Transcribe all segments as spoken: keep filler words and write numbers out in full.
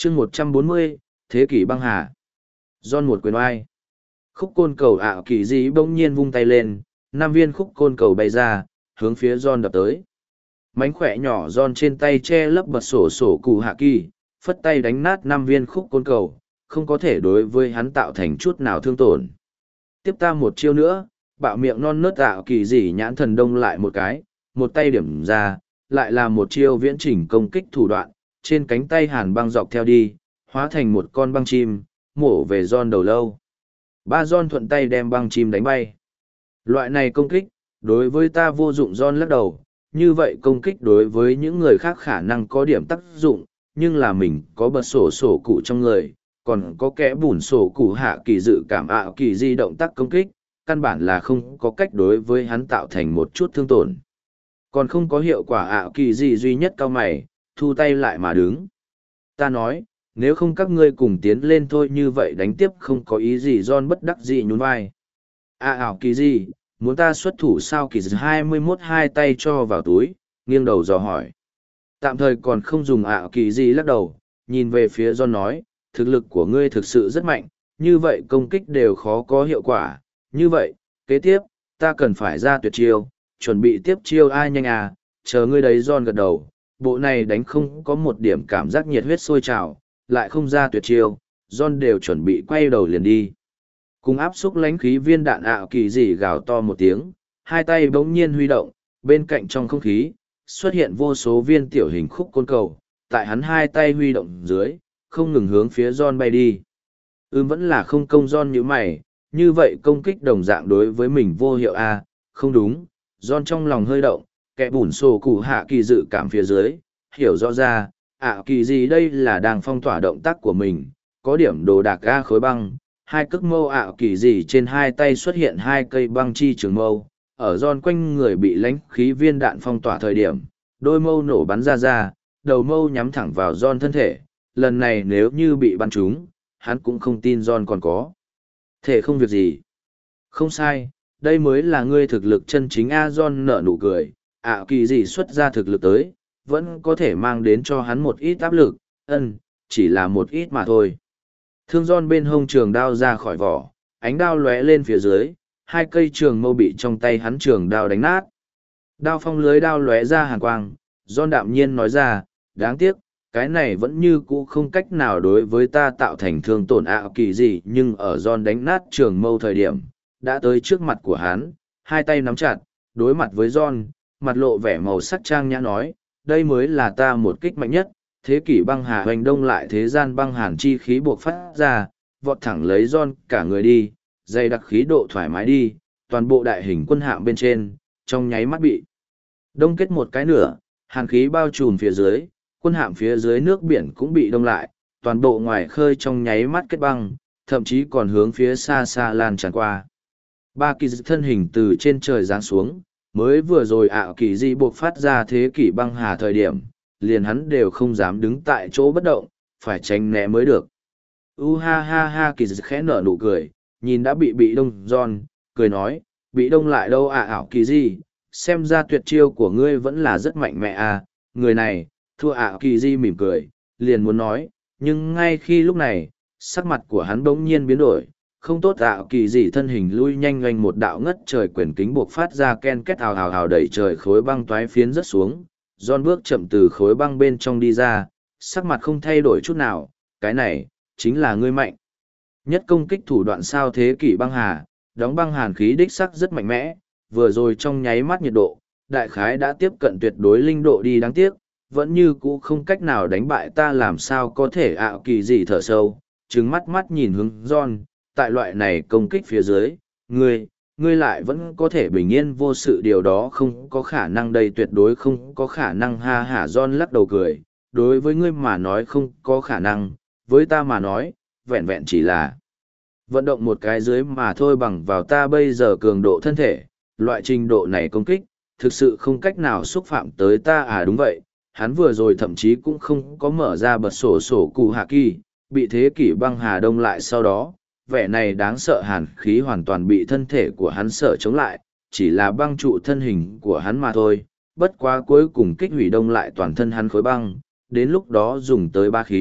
chương một trăm bốn mươi, Thế kỷ băng hà. John một quyền oai. Khúc côn cầu ảo kỳ dị bỗng nhiên vung tay lên, năm viên khúc côn cầu bay ra, hướng phía John đập tới. Mánh khỏe nhỏ John trên tay che lấp bật sổ sổ cụ hạ kỳ, phất tay đánh nát năm viên khúc côn cầu, không có thể đối với hắn tạo thành chút nào thương tổn. Tiếp ta một chiêu nữa, bạo miệng non nớt ảo kỳ dị nhãn thần đông lại một cái, một tay điểm ra, lại là một chiêu viễn chỉnh công kích thủ đoạn, trên cánh tay hàn băng dọc theo đi, hóa thành một con băng chim, mổ về John đầu lâu. Ba John thuận tay đem băng chim đánh bay. Loại này công kích, đối với ta vô dụng. John lắc đầu, như vậy công kích đối với những người khác khả năng có điểm tác dụng, nhưng là mình có bật sổ sổ cụ trong người, còn có kẽ bùn sổ cụ hạ kỳ dự cảm ảo kỳ di động tác công kích, căn bản là không có cách đối với hắn tạo thành một chút thương tổn. Còn không có hiệu quả ảo kỳ di duy nhất cao mày, thu tay lại mà đứng. Ta nói, nếu không các ngươi cùng tiến lên thôi, như vậy đánh tiếp không có ý gì. John bất đắc dĩ nhún vai. À ảo kỳ gì, muốn ta xuất thủ sao? Kỳ hai mươi mốt hai tay cho vào túi, nghiêng đầu dò hỏi. Tạm thời còn không dùng ảo kỳ gì, lắc đầu, nhìn về phía John nói, thực lực của ngươi thực sự rất mạnh, như vậy công kích đều khó có hiệu quả. Như vậy, kế tiếp, ta cần phải ra tuyệt chiêu, chuẩn bị tiếp chiêu. Ai nhanh à, chờ ngươi đấy. John gật đầu, bộ này đánh không có một điểm cảm giác nhiệt huyết sôi trào, lại không ra tuyệt chiêu, John đều chuẩn bị quay đầu liền đi. Cùng áp xúc lánh khí viên đạn ảo kỳ dị gào to một tiếng, hai tay bỗng nhiên huy động, bên cạnh trong không khí, xuất hiện vô số viên tiểu hình khúc côn cầu, tại hắn hai tay huy động dưới, không ngừng hướng phía John bay đi. Ưm vẫn là không công. John như mày, như vậy công kích đồng dạng đối với mình vô hiệu a. À? Không đúng. John trong lòng hơi động, kẻ bùn sổ cụ hạ kỳ dự cảm phía dưới, hiểu rõ ra, ảo kỳ gì đây là đang phong tỏa động tác của mình, có điểm đồ đạc ga khối băng, hai cước mâu ảo kỳ gì trên hai tay xuất hiện hai cây băng chi trường mâu, ở John quanh người bị lánh khí viên đạn phong tỏa thời điểm, đôi mâu nổ bắn ra ra, đầu mâu nhắm thẳng vào John thân thể, lần này nếu như bị bắn trúng, hắn cũng không tin John còn có thể không việc gì. Không sai, đây mới là ngươi thực lực chân chính a. John nở nụ cười, ảo kỳ gì xuất ra thực lực tới, vẫn có thể mang đến cho hắn một ít áp lực, ân, chỉ là một ít mà thôi. Thương John bên hông trường đao ra khỏi vỏ, ánh đao lóe lên phía dưới, hai cây trường mâu bị trong tay hắn trường đao đánh nát. Đao phong lưới đao lóe ra hàn quang, John đạm nhiên nói ra, đáng tiếc, cái này vẫn như cũ không cách nào đối với ta tạo thành thương tổn ảo kỳ gì, nhưng ở John đánh nát trường mâu thời điểm, đã tới trước mặt của hắn, hai tay nắm chặt, đối mặt với John, mặt lộ vẻ màu sắc trang nhã nói, đây mới là ta một kích mạnh nhất. Thế kỷ băng hà hoành đông lại thế gian băng hàn chi khí buộc phát ra, vọt thẳng lấy John cả người đi, dày đặc khí độ thoải mái đi, toàn bộ đại hình quân hạm bên trên, trong nháy mắt bị đông kết một cái nửa, hàn khí bao trùm phía dưới, quân hạm phía dưới nước biển cũng bị đông lại, toàn bộ ngoài khơi trong nháy mắt kết băng, thậm chí còn hướng phía xa xa lan tràn qua. Ba kỳ thân hình từ trên trời giáng xuống, mới vừa rồi ảo kỳ di buộc phát ra thế kỷ băng hà thời điểm, liền hắn đều không dám đứng tại chỗ bất động, phải tránh né mới được. U ha ha ha, kỳ khẽ nở nụ cười, nhìn đã bị bị đông John, cười nói, bị đông lại đâu à ảo kỳ di, xem ra tuyệt chiêu của ngươi vẫn là rất mạnh mẽ à, người này, thua ảo kỳ di mỉm cười, liền muốn nói, nhưng ngay khi lúc này, sắc mặt của hắn bỗng nhiên biến đổi, không tốt. Ảo kỳ dị thân hình lui nhanh nhanh một đạo ngất trời quyền kính buộc phát ra ken kết hào hào hào đẩy trời khối băng toái phiến rất xuống, John bước chậm từ khối băng bên trong đi ra, sắc mặt không thay đổi chút nào, cái này, chính là ngươi mạnh nhất công kích thủ đoạn sao? Thế kỷ băng hà, đóng băng hàn khí đích sắc rất mạnh mẽ, vừa rồi trong nháy mắt nhiệt độ, đại khái đã tiếp cận tuyệt đối linh độ đi, đáng tiếc, vẫn như cũ không cách nào đánh bại ta, làm sao có thể. Ảo kỳ dị thở sâu, trừng mắt mắt nhìn hướng John, tại loại này công kích phía dưới, ngươi, ngươi lại vẫn có thể bình yên vô sự, điều đó không có khả năng, đây tuyệt đối không có khả năng. Ha hả, John lắc đầu cười, đối với ngươi mà nói không có khả năng, với ta mà nói, vẹn vẹn chỉ là vận động một cái dưới mà thôi, bằng vào ta bây giờ cường độ thân thể, loại trình độ này công kích, thực sự không cách nào xúc phạm tới ta. À đúng vậy, hắn vừa rồi thậm chí cũng không có mở ra bật sổ sổ cụ hạ kỳ, bị thế kỷ băng hà đông lại sau đó, vẻ này đáng sợ hàn khí hoàn toàn bị thân thể của hắn sợ chống lại, chỉ là băng trụ thân hình của hắn mà thôi, bất quá cuối cùng kích hủy đông lại toàn thân hắn khối băng, đến lúc đó dùng tới ba khí,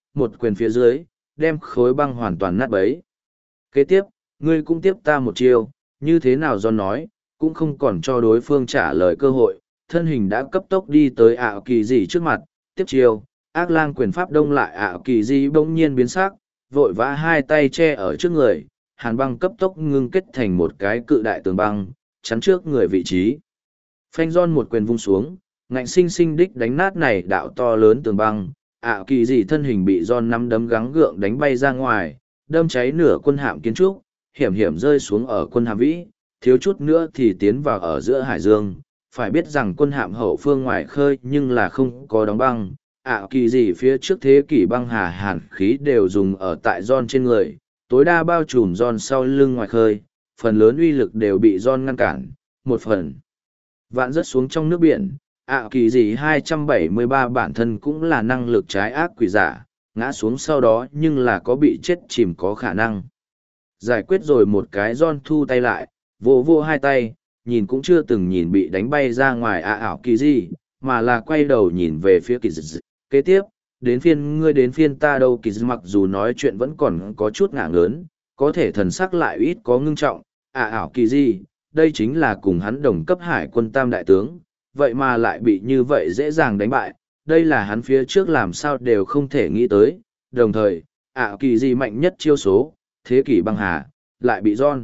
một quyền phía dưới, đem khối băng hoàn toàn nát bấy. Kế tiếp, ngươi cũng tiếp ta một chiêu, như thế nào John nói, cũng không còn cho đối phương trả lời cơ hội, thân hình đã cấp tốc đi tới ảo kỳ dị trước mặt, tiếp chiêu, ác lang quyền pháp đông lại ảo kỳ dị bỗng nhiên biến sắc, vội vã hai tay che ở trước người, hàn băng cấp tốc ngưng kết thành một cái cự đại tường băng, chắn trước người vị trí. Phanh John một quyền vung xuống, ngạnh sinh sinh đích đánh nát này đạo to lớn tường băng, ảo kỳ dị thân hình bị John nắm đấm gắng gượng đánh bay ra ngoài, đâm cháy nửa quân hạm kiến trúc, hiểm hiểm rơi xuống ở quân hạm vĩ, thiếu chút nữa thì tiến vào ở giữa hải dương. Phải biết rằng quân hạm hậu phương ngoài khơi nhưng là không có đóng băng, ảo kỳ dị phía trước thế kỷ băng hà hàn khí đều dùng ở tại John trên người, tối đa bao trùm John sau lưng ngoài khơi, phần lớn uy lực đều bị John ngăn cản, một phần vạn rớt xuống trong nước biển. ảo kỳ dị hai trăm bảy mươi ba bản thân cũng là năng lực trái ác quỷ giả, ngã xuống sau đó nhưng là có bị chết chìm có khả năng. Giải quyết rồi một cái John thu tay lại, vô vô hai tay, nhìn cũng chưa từng nhìn bị đánh bay ra ngoài ạ ảo kỳ gì, mà là quay đầu nhìn về phía kỳ dị. Kế tiếp, đến phiên ngươi đến phiên ta đâu, kỳ dị mặc dù nói chuyện vẫn còn có chút ngả ngớn, có thể thần sắc lại ít có ngưng trọng. ạ ảo kỳ gì, đây chính là cùng hắn đồng cấp hải quân tam đại tướng, vậy mà lại bị như vậy dễ dàng đánh bại, đây là hắn phía trước làm sao đều không thể nghĩ tới. Đồng thời, ảo kỳ gì mạnh nhất chiêu số, thế kỷ băng hà, lại bị John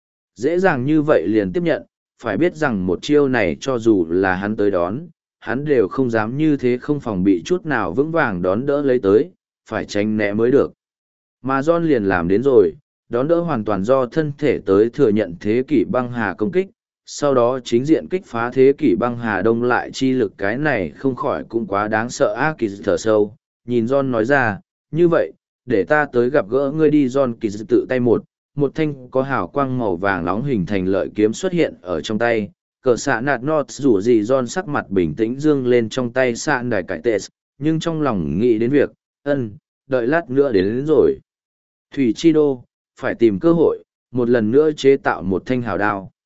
dễ dàng như vậy liền tiếp nhận. Phải biết rằng một chiêu này cho dù là hắn tới đón, hắn đều không dám như thế không phòng bị chút nào vững vàng đón đỡ lấy tới, phải tránh né mới được. Mà John liền làm đến rồi, đón đỡ hoàn toàn do thân thể tới thừa nhận thế kỷ băng hà công kích, sau đó chính diện kích phá thế kỷ băng hà đông lại chi lực, cái này không khỏi cũng quá đáng sợ. A Kỳ thở sâu, nhìn John nói ra, như vậy, để ta tới gặp gỡ ngươi đi. John Kỳ tự tay một, một thanh có hào quang màu vàng nóng hình thành lợi kiếm xuất hiện ở trong tay, cờ xạ nạt nọt rủ gì John sắc mặt bình tĩnh dương lên trong tay sạn đài cải tệ, nhưng trong lòng nghĩ đến việc, ân, đợi lát nữa đến, đến rồi. Thủy Chi Đô, phải tìm cơ hội, một lần nữa chế tạo một thanh hào đao.